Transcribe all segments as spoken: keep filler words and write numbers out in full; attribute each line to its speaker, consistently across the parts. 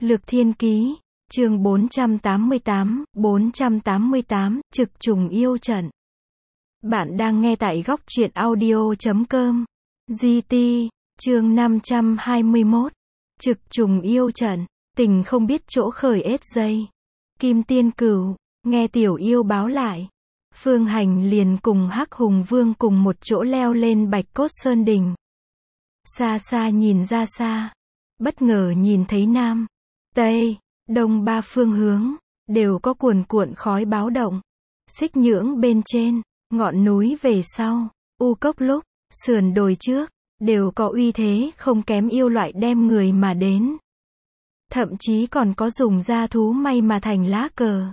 Speaker 1: Lược Thiên Ký, chương bốn trăm tám mươi tám, bốn trăm tám mươi tám, Trực trùng yêu trận. Bạn đang nghe tại góc truyện audio chấm com. giê tê, chương năm trăm hai mươi mốt. Trực trùng yêu trận, tình không biết chỗ khởi ết dây. Kim Tiên Cửu, nghe tiểu yêu báo lại. Phương Hành liền cùng Hắc Hùng Vương cùng một chỗ leo lên Bạch Cốt Sơn đỉnh. Xa xa nhìn ra xa, bất ngờ nhìn thấy Nam, Tây, Đông ba phương hướng, đều có cuồn cuộn khói báo động. Xích Nhưỡng bên trên, ngọn núi về sau, U Cốc lúc, sườn đồi trước, đều có uy thế không kém yêu loại đem người mà đến. Thậm chí còn có dùng da thú may mà thành lá cờ.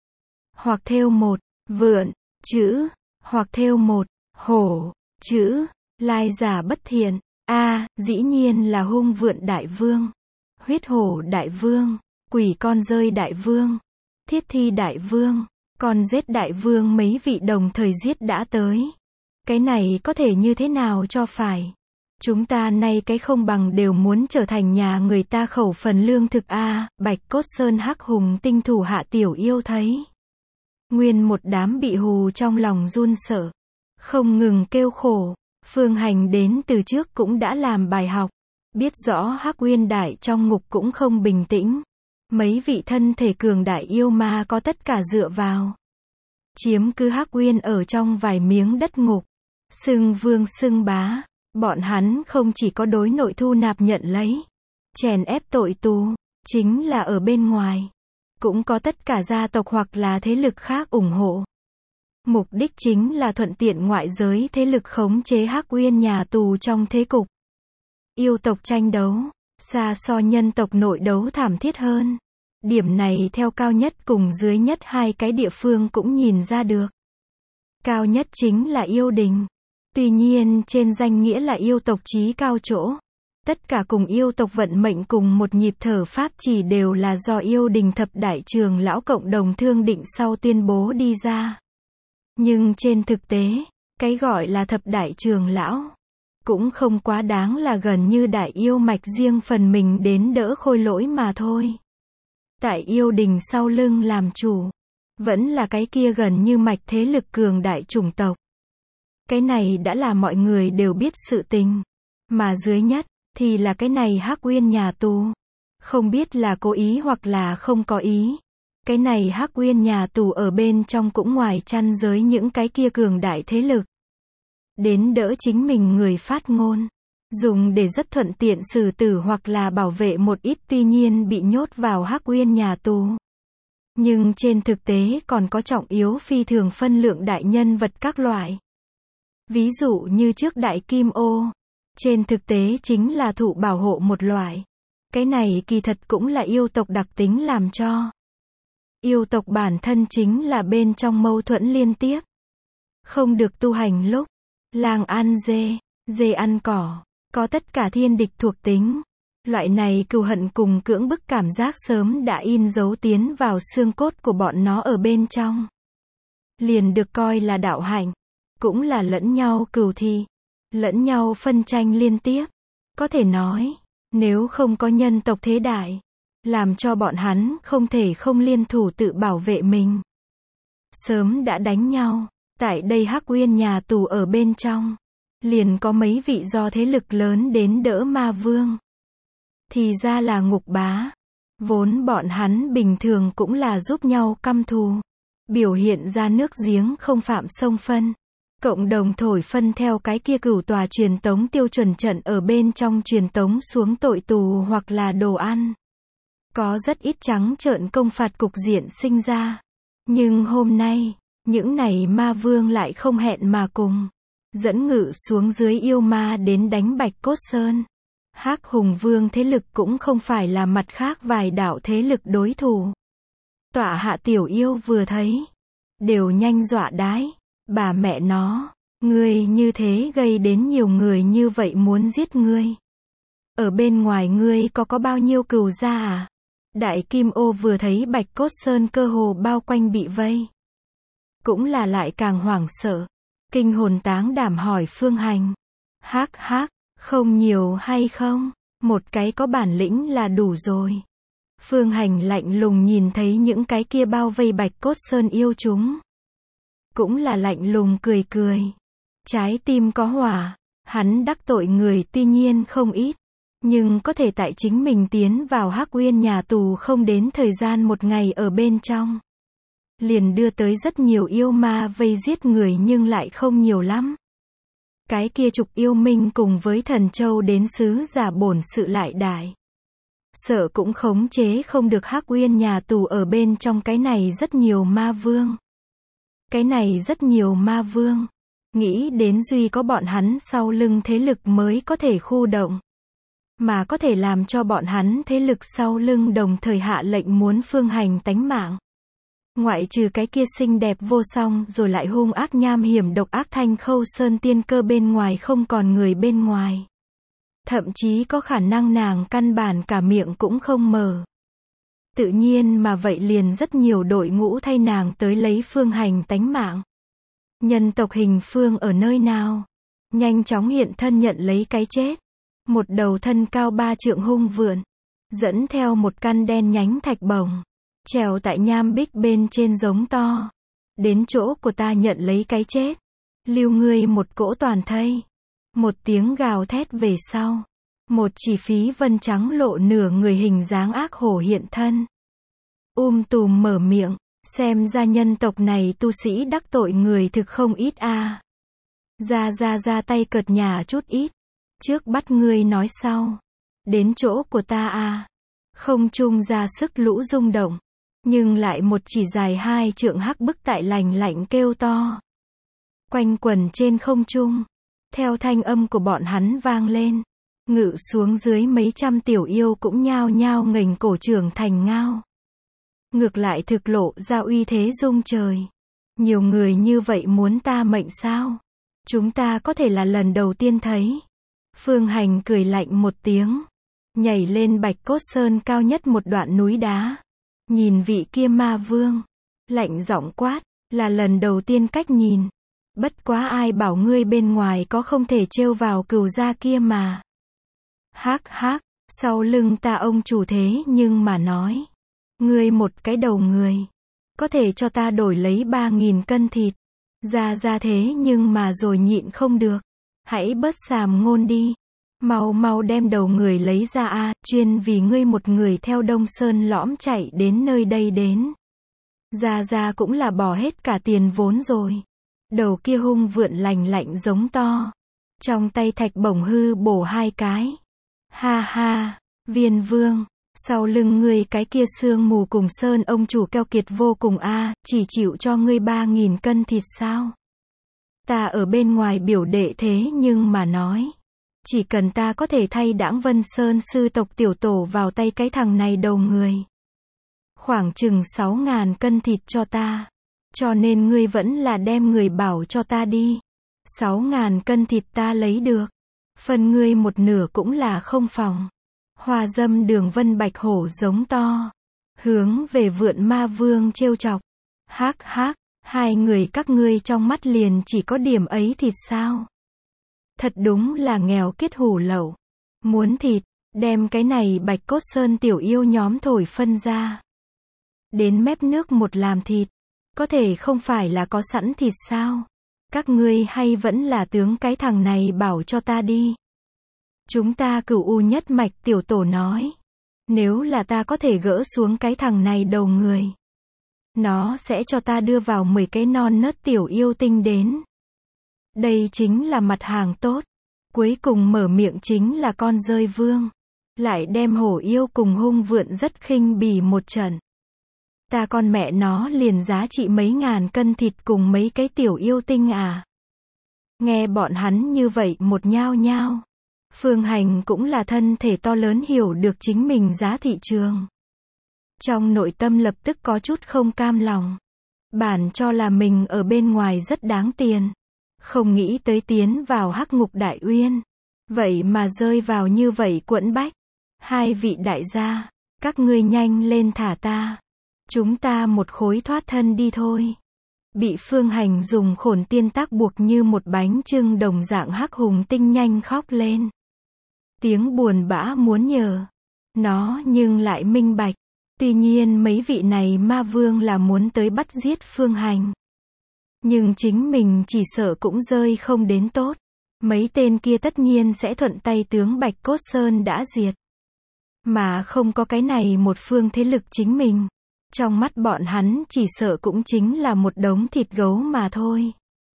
Speaker 1: Hoặc thêu một, vượn, chữ, hoặc thêu một, hổ, chữ, lai giả bất thiện. A, à, dĩ nhiên là hung vượn đại vương, huyết hổ đại vương, quỷ con rơi đại vương, thiết thi đại vương, con giết đại vương mấy vị đồng thời giết đã tới. Cái này có thể như thế nào cho phải? Chúng ta nay cái không bằng đều muốn trở thành nhà người ta khẩu phần lương thực a. À, Bạch Cốt Sơn Hắc Hùng tinh thủ hạ tiểu yêu thấy. Nguyên một đám bị hù trong lòng run sợ, không ngừng kêu khổ. Phương Hành đến từ trước cũng đã làm bài học, biết rõ Hắc Uyên Đại trong ngục cũng không bình tĩnh. Mấy vị thân thể cường đại yêu ma có tất cả dựa vào chiếm cứ Hắc Uyên ở trong vài miếng đất ngục, xưng vương xưng bá. Bọn hắn không chỉ có đối nội thu nạp nhận lấy, chèn ép tội tù, chính là ở bên ngoài, cũng có tất cả gia tộc hoặc là thế lực khác ủng hộ. Mục đích chính là thuận tiện ngoại giới thế lực khống chế Hắc Uyên nhà tù trong thế cục. Yêu tộc tranh đấu, xa so nhân tộc nội đấu thảm thiết hơn. Điểm này theo cao nhất cùng dưới nhất hai cái địa phương cũng nhìn ra được. Cao nhất chính là yêu đình. Tuy nhiên trên danh nghĩa là yêu tộc chí cao chỗ. Tất cả cùng yêu tộc vận mệnh cùng một nhịp thở pháp chỉ đều là do yêu đình thập đại trường lão cộng đồng thương định sau tuyên bố đi ra. Nhưng trên thực tế, cái gọi là thập đại trường lão, cũng không quá đáng là gần như đại yêu mạch riêng phần mình đến đỡ khôi lỗi mà thôi. Tại yêu đình sau lưng làm chủ, vẫn là cái kia gần như mạch thế lực cường đại chủng tộc. Cái này đã là mọi người đều biết sự tình. Mà dưới nhất, thì là cái này Hắc Uyên nhà tù. Không biết là cố ý hoặc là không có ý. Cái này Hắc Uyên nhà tù ở bên trong cũng ngoài chăn giới những cái kia cường đại thế lực. Đến đỡ chính mình người phát ngôn. Dùng để rất thuận tiện xử tử hoặc là bảo vệ một ít tuy nhiên bị nhốt vào Hắc Uyên nhà tù. Nhưng trên thực tế còn có trọng yếu phi thường phân lượng đại nhân vật các loại. Ví dụ như trước đại kim ô. Trên thực tế chính là thụ bảo hộ một loại. Cái này kỳ thật cũng là yêu tộc đặc tính làm cho. Yêu tộc bản thân chính là bên trong mâu thuẫn liên tiếp. Không được tu hành lúc. Lang ăn dê, dê ăn cỏ. Có tất cả thiên địch thuộc tính. Loại này cừu hận cùng cưỡng bức cảm giác sớm đã in dấu tiến vào xương cốt của bọn nó ở bên trong. Liền được coi là đạo hạnh. Cũng là lẫn nhau cừu thị. Lẫn nhau phân tranh liên tiếp. Có thể nói, nếu không có nhân tộc thế đại, làm cho bọn hắn không thể không liên thủ tự bảo vệ mình. Sớm đã đánh nhau. Tại đây Hắc Uyên nhà tù ở bên trong, liền có mấy vị do thế lực lớn đến đỡ ma vương. Thì ra là ngục bá. Vốn bọn hắn bình thường cũng là giúp nhau căm thù. Biểu hiện ra nước giếng không phạm sông phân. Cộng đồng thổi phân theo cái kia cửu tòa truyền tống tiêu chuẩn trận ở bên trong truyền tống xuống tội tù hoặc là đồ ăn. Có rất ít trắng trợn công phạt cục diện sinh ra. Nhưng hôm nay, những này ma vương lại không hẹn mà cùng. Dẫn ngự xuống dưới yêu ma đến đánh Bạch Cốt Sơn. Hắc Hùng Vương thế lực cũng không phải là mặt khác vài đạo thế lực đối thủ. Tọa hạ tiểu yêu vừa thấy. Đều nhanh dọa đái. Bà mẹ nó, ngươi như thế gây đến nhiều người như vậy muốn giết ngươi. Ở bên ngoài ngươi có có bao nhiêu cừu gia à? Đại Kim Ô vừa thấy Bạch Cốt Sơn cơ hồ bao quanh bị vây. Cũng là lại càng hoảng sợ. Kinh hồn táng đảm hỏi Phương Hành. Hắc hắc, không nhiều hay không? Một cái có bản lĩnh là đủ rồi. Phương Hành lạnh lùng nhìn thấy những cái kia bao vây Bạch Cốt Sơn yêu chúng. Cũng là lạnh lùng cười cười. Trái tim có hỏa, hắn đắc tội người tuy nhiên không ít. Nhưng có thể tại chính mình tiến vào Hắc Uyên nhà tù không đến thời gian một ngày ở bên trong. Liền đưa tới rất nhiều yêu ma vây giết người nhưng lại không nhiều lắm. Cái kia trục yêu minh cùng với thần châu đến sứ giả bổn sự lại đại. Sợ cũng khống chế không được Hắc Uyên nhà tù ở bên trong cái này rất nhiều ma vương. Cái này rất nhiều ma vương. Nghĩ đến duy có bọn hắn sau lưng thế lực mới có thể khu động. Mà có thể làm cho bọn hắn thế lực sau lưng đồng thời hạ lệnh muốn Phương Hành tánh mạng. Ngoại trừ cái kia xinh đẹp vô song rồi lại hung ác nham hiểm độc ác Thanh Khâu Sơn tiên cơ bên ngoài không còn người bên ngoài. Thậm chí có khả năng nàng căn bản cả miệng cũng không mở. Tự nhiên mà vậy liền rất nhiều đội ngũ thay nàng tới lấy Phương Hành tánh mạng. Nhân tộc Hình Phương ở nơi nào? Nhanh chóng hiện thân nhận lấy cái chết. Một đầu thân cao ba trượng hung vượn. Dẫn theo một căn đen nhánh thạch bổng. Trèo tại nham bích bên trên giống to. Đến chỗ của ta nhận lấy cái chết. Lưu ngươi một cỗ toàn thây. Một tiếng gào thét về sau. Một chỉ phí vân trắng lộ nửa người hình dáng ác hổ hiện thân. Um tùm mở miệng. Xem ra nhân tộc này tu sĩ đắc tội người thực không ít a. À. Ra ra ra tay cợt nhà chút ít. Trước bắt ngươi nói sau. Đến chỗ của ta a. À. Không trung ra sức lũ rung động. Nhưng lại một chỉ dài hai trượng hắc bức tại lành lạnh kêu to. Quanh quần trên không trung. Theo thanh âm của bọn hắn vang lên. Ngự xuống dưới mấy trăm tiểu yêu cũng nhao nhao nghềnh cổ trưởng thành ngao. Ngược lại thực lộ ra uy thế rung trời. Nhiều người như vậy muốn ta mệnh sao? Chúng ta có thể là lần đầu tiên thấy. Phương Hành cười lạnh một tiếng. Nhảy lên Bạch Cốt Sơn cao nhất một đoạn núi đá. Nhìn vị kia ma vương. Lạnh giọng quát, là lần đầu tiên cách nhìn. Bất quá ai bảo ngươi bên ngoài có không thể trêu vào cừu gia kia mà. Hác hác, sau lưng ta ông chủ thế nhưng mà nói. Ngươi một cái đầu người. Có thể cho ta đổi lấy ba nghìn cân thịt. Ra ra thế nhưng mà rồi nhịn không được. Hãy bớt xàm ngôn đi. Mau mau đem đầu người lấy ra a, à, chuyên vì ngươi một người theo Đông Sơn lõm chạy đến nơi đây đến. Ra ra cũng là bỏ hết cả tiền vốn rồi. Đầu kia hung vượn lành lạnh giống to. Trong tay thạch bổng hư bổ hai cái. Ha ha, Viên Vương. Sau lưng ngươi cái kia sương mù cùng sơn ông chủ keo kiệt vô cùng a, à, chỉ chịu cho ngươi ba nghìn cân thịt sao? Ta ở bên ngoài biểu đệ thế nhưng mà nói. Chỉ cần ta có thể thay đãng Vân Sơn sư tộc tiểu tổ vào tay cái thằng này đầu người. Khoảng chừng sáu ngàn cân thịt cho ta. Cho nên ngươi vẫn là đem người bảo cho ta đi. Sáu ngàn cân thịt ta lấy được. Phần ngươi một nửa cũng là không phòng. Hoa dâm Đường Vân Bạch hổ giống to. Hướng về vượn ma vương trêu chọc. Hác hác, hai người các ngươi trong mắt liền chỉ có điểm ấy thịt sao? Thật đúng là nghèo kiết hủ lậu. Muốn thịt, đem cái này Bạch Cốt Sơn tiểu yêu nhóm thổi phân ra. Đến mép nước một làm thịt. Có thể không phải là có sẵn thịt sao? Các ngươi hay vẫn là tướng cái thằng này bảo cho ta đi. Chúng ta Cửu U nhất mạch tiểu tổ nói. Nếu là ta có thể gỡ xuống cái thằng này đầu người. Nó sẽ cho ta đưa vào mười cái non nớt tiểu yêu tinh đến. Đây chính là mặt hàng tốt. Cuối cùng mở miệng chính là con rơi vương. Lại đem hổ yêu cùng hung vượn rất khinh bỉ một trận. Ta con mẹ nó liền giá trị mấy ngàn cân thịt cùng mấy cái tiểu yêu tinh à. Nghe bọn hắn như vậy một nhao nhao. Phương Hành cũng là thân thể to lớn hiểu được chính mình giá thị trường. Trong nội tâm lập tức có chút không cam lòng. Bản cho là mình ở bên ngoài rất đáng tiền. Không nghĩ tới tiến vào hắc ngục đại uyên. Vậy mà rơi vào như vậy quẫn bách. Hai vị đại gia, các ngươi nhanh lên thả ta. Chúng ta một khối thoát thân đi thôi. Bị Phương Hành dùng khổn tiên tác buộc như một bánh chưng đồng dạng hắc hùng tinh nhanh khóc lên. Tiếng buồn bã muốn nhờ. Nó nhưng lại minh bạch. Tuy nhiên mấy vị này ma vương là muốn tới bắt giết Phương Hành. Nhưng chính mình chỉ sợ cũng rơi không đến tốt. Mấy tên kia tất nhiên sẽ thuận tay tướng Bạch Cốt Sơn đã diệt. Mà không có cái này một phương thế lực chính mình. Trong mắt bọn hắn chỉ sợ cũng chính là một đống thịt gấu mà thôi.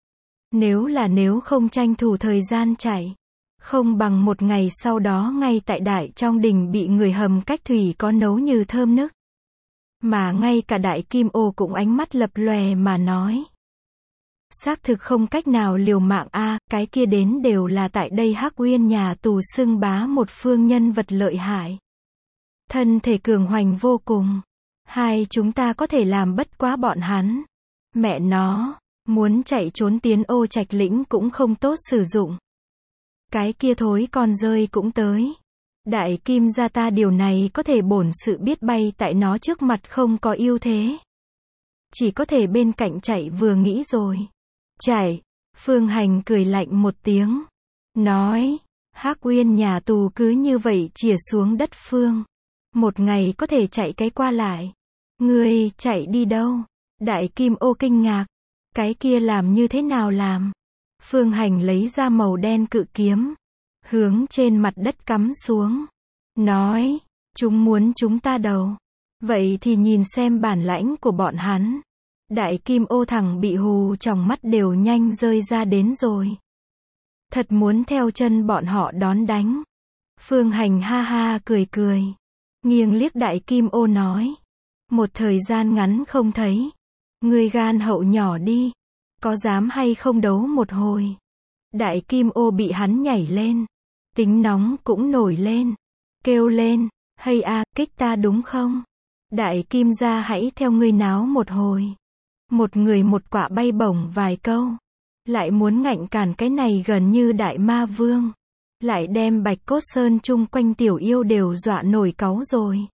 Speaker 1: Nếu là nếu không tranh thủ thời gian chạy. Không bằng một ngày sau đó ngay tại đại trong đình bị người hầm cách thủy có nấu như thơm nức. Mà ngay cả đại kim ô cũng ánh mắt lập lòe mà nói. Xác thực không cách nào liều mạng a, cái kia đến đều là tại đây Hắc Uyên nhà tù xưng bá một phương nhân vật lợi hại. Thân thể cường hoành vô cùng. Hai chúng ta có thể làm bất quá bọn hắn. Mẹ nó, muốn chạy trốn tiến Ô Trạch lĩnh cũng không tốt sử dụng. Cái kia thối con rơi cũng tới. Đại kim gia ta điều này có thể bổn sự biết bay tại nó trước mặt không có ưu thế. Chỉ có thể bên cạnh chạy vừa nghĩ rồi. Chạy, Phương Hành cười lạnh một tiếng. Nói, Hắc Uyên nhà tù cứ như vậy chìa xuống đất phương. Một ngày có thể chạy cái qua lại. Ngươi chạy đi đâu? Đại kim ô kinh ngạc. Cái kia làm như thế nào làm? Phương Hành lấy ra màu đen cự kiếm. Hướng trên mặt đất cắm xuống. Nói, chúng muốn chúng ta đầu. Vậy thì nhìn xem bản lãnh của bọn hắn. Đại kim ô thẳng bị hù trong mắt đều nhanh rơi ra đến rồi. Thật muốn theo chân bọn họ đón đánh. Phương Hành ha ha cười cười. Nghiêng liếc đại kim ô nói. Một thời gian ngắn không thấy. Ngươi gan hậu nhỏ đi. Có dám hay không đấu một hồi. Đại kim ô bị hắn nhảy lên. Tính nóng cũng nổi lên. Kêu lên. Hay a, kích ta đúng không? Đại kim gia hãy theo ngươi náo một hồi. Một người một quả bay bổng vài câu. Lại muốn ngạnh cản cái này gần như đại ma vương. Lại đem Bạch Cốt Sơn chung quanh tiểu yêu đều dọa nổi cáu rồi.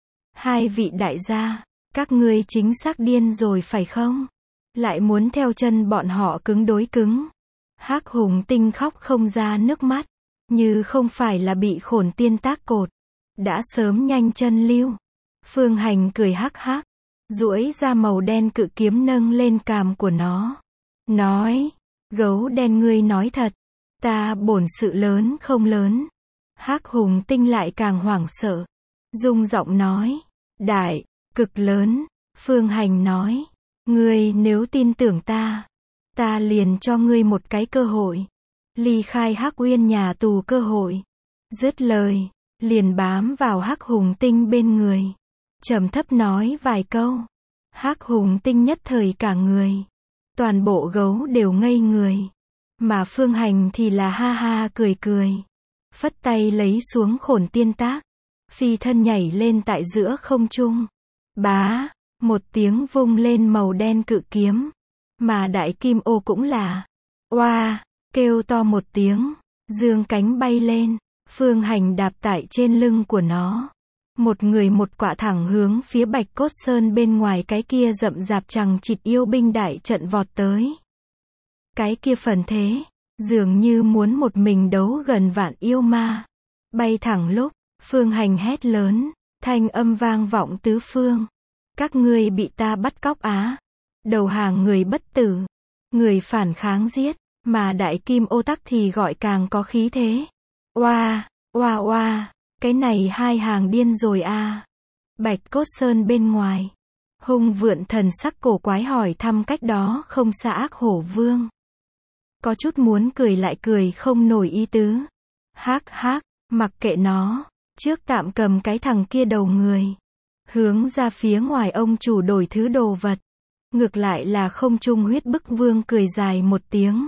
Speaker 1: Hai vị đại gia, các ngươi chính xác điên rồi phải không? Lại muốn theo chân bọn họ cứng đối cứng. Hắc Hùng Tinh khóc không ra nước mắt. Như không phải là bị khổn tiên tác cột. Đã sớm nhanh chân lưu. Phương Hành cười hắc hắc. Duỗi ra màu đen cự kiếm nâng lên cằm của nó. Nói, gấu đen ngươi nói thật. Ta bổn sự lớn không lớn. Hắc Hùng Tinh lại càng hoảng sợ. Rung giọng nói, đại, cực lớn. Phương Hành nói, ngươi nếu tin tưởng ta, ta liền cho ngươi một cái cơ hội. Ly khai Hắc Uyên nhà tù cơ hội. Dứt lời, liền bám vào Hắc Hùng Tinh bên người. Trầm thấp nói vài câu. Hắc Hùng Tinh nhất thời cả người. Toàn bộ gấu đều ngây người. Mà Phương Hành thì là ha ha cười cười. Phất tay lấy xuống khổn tiên tác. Phi thân nhảy lên tại giữa không trung. Bá, một tiếng vung lên màu đen cự kiếm. Mà đại kim ô cũng là. Oa, kêu to một tiếng. Dương cánh bay lên. Phương Hành đạp tại trên lưng của nó. Một người một quả thẳng hướng phía Bạch Cốt Sơn bên ngoài cái kia rậm rạp chằng chịt yêu binh đại trận vọt tới. Cái kia phần thế, dường như muốn một mình đấu gần vạn yêu ma. Bay thẳng lúc, Phương Hành hét lớn, thanh âm vang vọng tứ phương. Các ngươi bị ta bắt cóc á. Đầu hàng người bất tử. Người phản kháng giết. Mà đại kim ô tắc thì gọi càng có khí thế. Oa, oa oa. Cái này hai hàng điên rồi a. À. Bạch Cốt Sơn bên ngoài. Hung vượn thần sắc cổ quái hỏi thăm cách đó không xa Ác Hổ Vương. Có chút muốn cười lại cười không nổi ý tứ. Hắc hắc, mặc kệ nó. Trước tạm cầm cái thằng kia đầu người. Hướng ra phía ngoài ông chủ đổi thứ đồ vật. Ngược lại là không trung huyết bức vương cười dài một tiếng.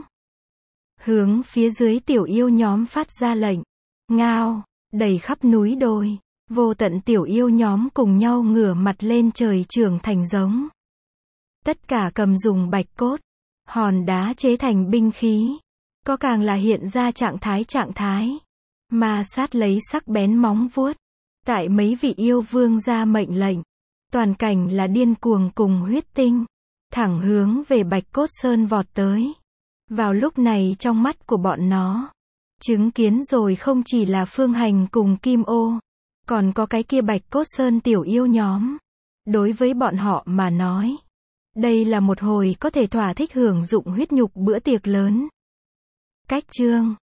Speaker 1: Hướng phía dưới tiểu yêu nhóm phát ra lệnh. Ngao. Đầy khắp núi đồi, vô tận tiểu yêu nhóm cùng nhau ngửa mặt lên trời trưởng thành giống. Tất cả cầm dùng bạch cốt, hòn đá chế thành binh khí. Có càng là hiện ra trạng thái trạng thái. Ma sát lấy sắc bén móng vuốt. Tại mấy vị yêu vương ra mệnh lệnh. Toàn cảnh là điên cuồng cùng huyết tinh. Thẳng hướng về Bạch Cốt Sơn vọt tới. Vào lúc này trong mắt của bọn nó. Chứng kiến rồi không chỉ là Phương Hành cùng Kim Ô, Còn có cái kia Bạch Cốt Sơn tiểu yêu nhóm. Đối với bọn họ mà nói, đây là một hồi có thể thỏa thích hưởng dụng huyết nhục bữa tiệc lớn. Cách chương